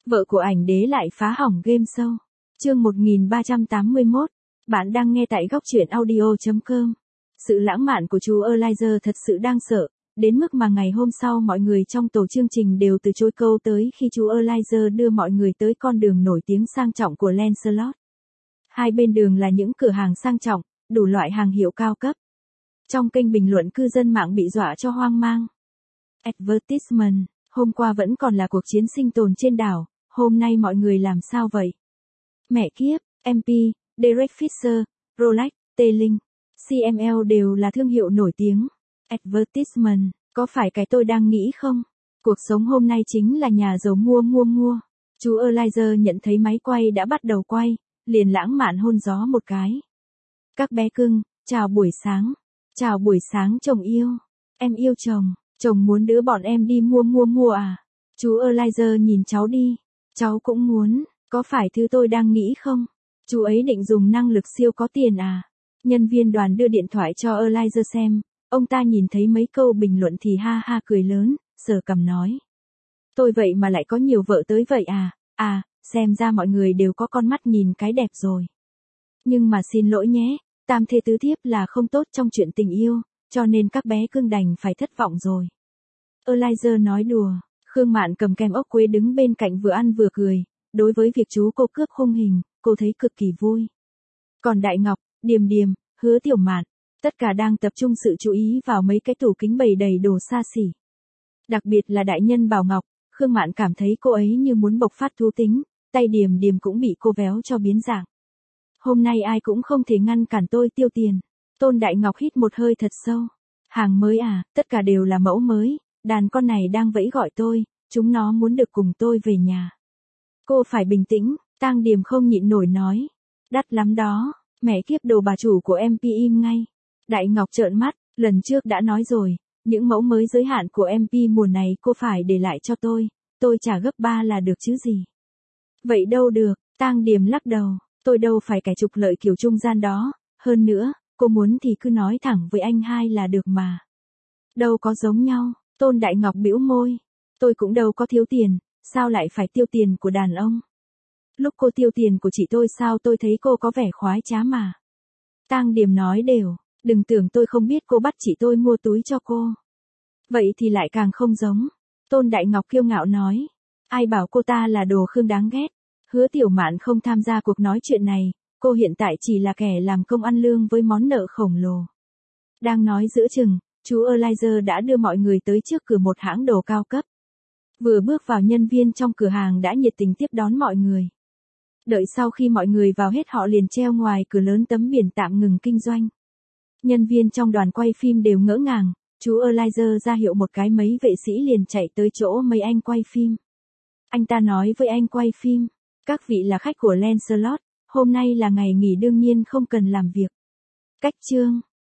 Vợ của ảnh đế lại phá hỏng game show. Chương 1381. Bạn đang nghe tại góc truyện audio.com. Sự lãng mạn của chú Elijah thật sự đáng sợ, đến mức mà ngày hôm sau mọi người trong tổ chương trình đều từ chối câu tới khi chú Elijah đưa mọi người tới con đường nổi tiếng sang trọng của Lancelot. Hai bên đường là những cửa hàng sang trọng, đủ loại hàng hiệu cao cấp. Trong kênh bình luận cư dân mạng bị dọa cho hoang mang. Advertisement, hôm qua vẫn còn là cuộc chiến sinh tồn trên đảo, hôm nay mọi người làm sao vậy? Mẹ kiếp, MP, Derek Fisher, Rolex, T-Link, CML đều là thương hiệu nổi tiếng. Advertisement, có phải cái tôi đang nghĩ không? Cuộc sống hôm nay chính là nhà giàu mua. Chú Elijah nhận thấy máy quay đã bắt đầu quay, liền lãng mạn hôn gió một cái. Các bé cưng, chào buổi sáng. Chào buổi sáng chồng yêu. Em yêu chồng, chồng muốn đưa bọn em đi mua à? Chú Elijah nhìn cháu đi. Cháu cũng muốn, có phải thứ tôi đang nghĩ không? Chú ấy định dùng năng lực siêu có tiền à? Nhân viên đoàn đưa điện thoại cho Elijah xem, ông ta nhìn thấy mấy câu bình luận thì ha ha cười lớn, sờ cằm nói. Tôi vậy mà lại có nhiều vợ tới vậy à? À, xem ra mọi người đều có con mắt nhìn cái đẹp rồi. Nhưng mà xin lỗi nhé, tam thê tứ thiếp là không tốt trong chuyện tình yêu, cho nên các bé cưng đành phải thất vọng rồi. Elijah nói đùa, Khương Mạn cầm kem ốc quế đứng bên cạnh vừa ăn vừa cười, đối với việc chú cô cướp khung hình, cô thấy cực kỳ vui. Còn Đại Ngọc, Điềm Điềm, Hứa Tiểu Mạn, tất cả đang tập trung sự chú ý vào mấy cái tủ kính bày đầy đồ xa xỉ. Đặc biệt là đại nhân Bảo Ngọc, Khương Mạn cảm thấy cô ấy như muốn bộc phát thú tính, tay Điềm Điềm cũng bị cô véo cho biến dạng. Hôm nay ai cũng không thể ngăn cản tôi tiêu tiền. Tôn Đại Ngọc hít một hơi thật sâu. Hàng mới à, tất cả đều là mẫu mới, đàn con này đang vẫy gọi tôi, chúng nó muốn được cùng tôi về nhà. Cô phải bình tĩnh, Tang Điềm không nhịn nổi nói. Đắt lắm đó, mẹ kiếp đồ bà chủ của MP im ngay. Đại Ngọc trợn mắt, lần trước đã nói rồi, những mẫu mới giới hạn của MP mùa này cô phải để lại cho tôi trả gấp 3 là được chứ gì. Vậy đâu được, Tang Điềm lắc đầu, tôi đâu phải kẻ trục lợi kiểu trung gian đó, hơn nữa, cô muốn thì cứ nói thẳng với anh hai là được mà. Đâu có giống nhau, Tôn Đại Ngọc bĩu môi, tôi cũng đâu có thiếu tiền, sao lại phải tiêu tiền của đàn ông. Lúc cô tiêu tiền của chị tôi sao tôi thấy cô có vẻ khoái trá mà. Tang Điềm nói đều, đừng tưởng tôi không biết cô bắt chị tôi mua túi cho cô. Vậy thì lại càng không giống. Tôn Đại Ngọc kiêu ngạo nói, ai bảo cô ta là đồ Khương đáng ghét. Hứa Tiểu Mạn không tham gia cuộc nói chuyện này, cô hiện tại chỉ là kẻ làm công ăn lương với món nợ khổng lồ. Đang nói giữa chừng, chú Elijah đã đưa mọi người tới trước cửa một hãng đồ cao cấp. Vừa bước vào nhân viên trong cửa hàng đã nhiệt tình tiếp đón mọi người. Đợi sau khi mọi người vào hết họ liền treo ngoài cửa lớn tấm biển tạm ngừng kinh doanh. Nhân viên trong đoàn quay phim đều ngỡ ngàng, chú Elijah ra hiệu một cái mấy vệ sĩ liền chạy tới chỗ mấy anh quay phim. Anh ta nói với anh quay phim, các vị là khách của Lancelot, hôm nay là ngày nghỉ đương nhiên không cần làm việc. Cách chương,